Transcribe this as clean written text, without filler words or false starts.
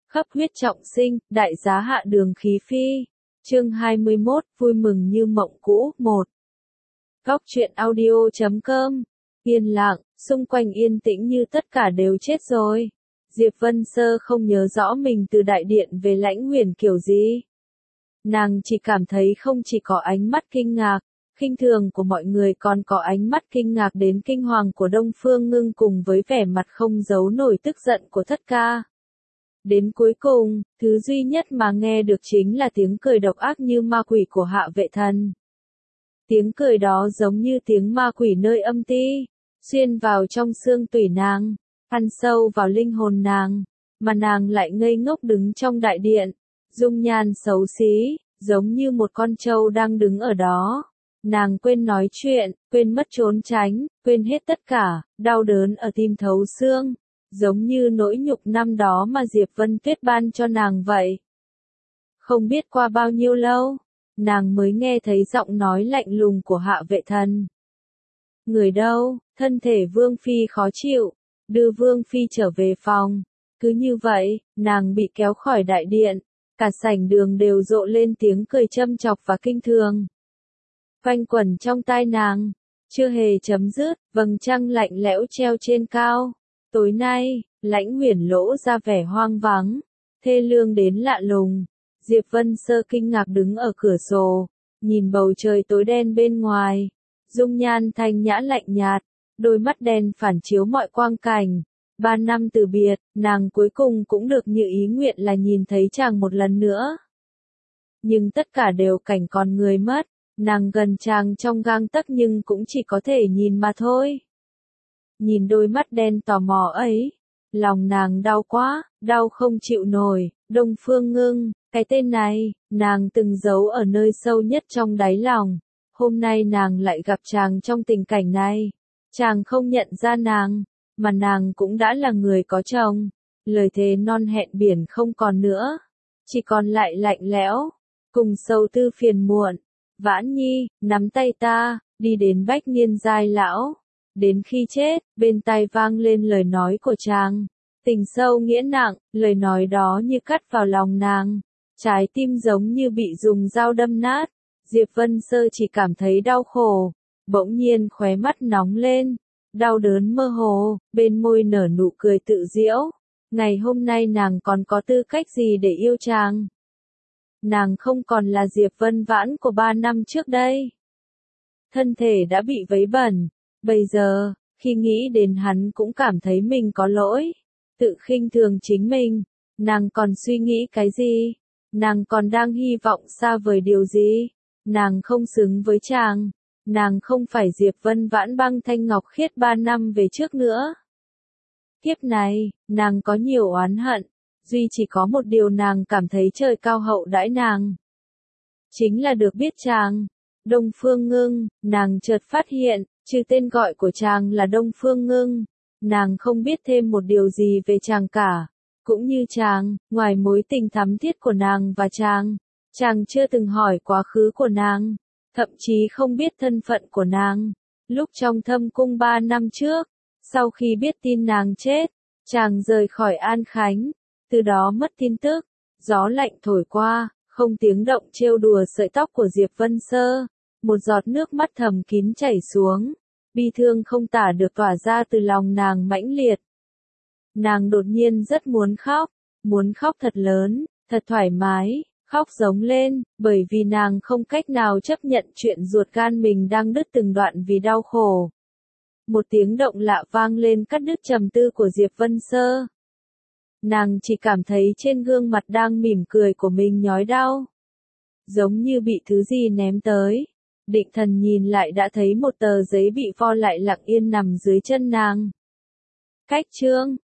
Khắp huyết trọng sinh, đại giá hạ đường khí phi. Chương 21, vui mừng như mộng cũ, 1. Góc truyện audio.com. Yên lặng, xung quanh yên tĩnh như tất cả đều chết rồi. Diệp Vân Sơ không nhớ rõ mình từ đại điện về Lãnh Huyền kiểu gì. Nàng chỉ cảm thấy không chỉ có ánh mắt kinh ngạc, khinh thường của mọi người, còn có ánh mắt kinh ngạc đến kinh hoàng của Đông Phương Ngưng cùng với vẻ mặt không giấu nổi tức giận của Thất Ca. Đến cuối cùng, thứ duy nhất mà nghe được chính là tiếng cười độc ác như ma quỷ của Hạ Vệ Thần. Tiếng cười đó giống như tiếng ma quỷ nơi âm ti, xuyên vào trong xương tủy nàng, ăn sâu vào linh hồn nàng, mà nàng lại ngây ngốc đứng trong đại điện, dung nhan xấu xí, giống như một con trâu đang đứng ở đó. Nàng quên nói chuyện, quên mất trốn tránh, quên hết tất cả, đau đớn ở tim thấu xương, giống như nỗi nhục năm đó mà Diệp Vân Tuyết ban cho nàng vậy. Không biết qua bao nhiêu lâu, nàng mới nghe thấy giọng nói lạnh lùng của Hạ Vệ Thần. Người đâu? Thân thể Vương Phi khó chịu, đưa Vương Phi trở về phòng. Cứ như vậy, nàng bị kéo khỏi đại điện, cả sảnh đường đều rộ lên tiếng cười châm chọc và kinh thường. Quanh quẩn trong tai nàng, chưa hề chấm dứt, vầng trăng lạnh lẽo treo trên cao. Tối nay, Lãnh Huyền lộ ra vẻ hoang vắng, thê lương đến lạ lùng. Diệp Vân Sơ kinh ngạc đứng ở cửa sổ, nhìn bầu trời tối đen bên ngoài, dung nhan thanh nhã lạnh nhạt, đôi mắt đen phản chiếu mọi quang cảnh. 3 năm từ biệt, nàng cuối cùng cũng được như ý nguyện là nhìn thấy chàng một lần nữa. Nhưng tất cả đều cảnh còn người mất, nàng gần chàng trong gang tấc nhưng cũng chỉ có thể nhìn mà thôi. Nhìn đôi mắt đen tò mò ấy, lòng nàng đau quá, đau không chịu nổi. Đông Phương Ngưng, cái tên này, nàng từng giấu ở nơi sâu nhất trong đáy lòng. Hôm nay nàng lại gặp chàng trong tình cảnh này. Chàng không nhận ra nàng, mà nàng cũng đã là người có chồng. Lời thề non hẹn biển không còn nữa, chỉ còn lại lạnh lẽo, cùng sầu tư phiền muộn. Vãn Nhi, nắm tay ta, đi đến Bách Niên giai lão. Đến khi chết, bên tai vang lên lời nói của chàng. Tình sâu nghĩa nặng, lời nói đó như cắt vào lòng nàng. Trái tim giống như bị dùng dao đâm nát. Diệp Vân Sơ chỉ cảm thấy đau khổ. Bỗng nhiên khóe mắt nóng lên. Đau đớn mơ hồ, bên môi nở nụ cười tự giễu. Ngày hôm nay nàng còn có tư cách gì để yêu chàng? Nàng không còn là Diệp Vân Vãn của 3 năm trước đây. Thân thể đã bị vấy bẩn. Bây giờ, khi nghĩ đến hắn cũng cảm thấy mình có lỗi. Tự khinh thường chính mình. Nàng còn suy nghĩ cái gì? Nàng còn đang hy vọng xa vời điều gì? Nàng không xứng với chàng. Nàng không phải Diệp Vân Vãn băng thanh ngọc khiết 3 năm về trước nữa. Kiếp này, nàng có nhiều oán hận. Duy chỉ có một điều nàng cảm thấy trời cao hậu đãi nàng. Chính là được biết chàng. Đông Phương Ngưng, nàng chợt phát hiện, trừ tên gọi của chàng là Đông Phương Ngưng, nàng không biết thêm một điều gì về chàng cả. Cũng như chàng, ngoài mối tình thắm thiết của nàng và chàng chưa từng hỏi quá khứ của nàng, thậm chí không biết thân phận của nàng. Lúc trong Thâm Cung 3 năm trước, sau khi biết tin nàng chết, chàng rời khỏi An Khánh, từ đó mất tin tức. Gió lạnh thổi qua, không tiếng động trêu đùa sợi tóc của Diệp Vân Sơ. Một giọt nước mắt thầm kín chảy xuống, bi thương không tả được tỏa ra từ lòng nàng mãnh liệt. Nàng đột nhiên rất muốn khóc thật lớn, thật thoải mái, khóc giống lên, bởi vì nàng không cách nào chấp nhận chuyện ruột gan mình đang đứt từng đoạn vì đau khổ. Một tiếng động lạ vang lên cắt đứt trầm tư của Diệp Vân Sơ. Nàng chỉ cảm thấy trên gương mặt đang mỉm cười của mình nhói đau, giống như bị thứ gì ném tới. Định thần nhìn lại đã thấy một tờ giấy bị vo lại lặng yên nằm dưới chân nàng. Cách chương,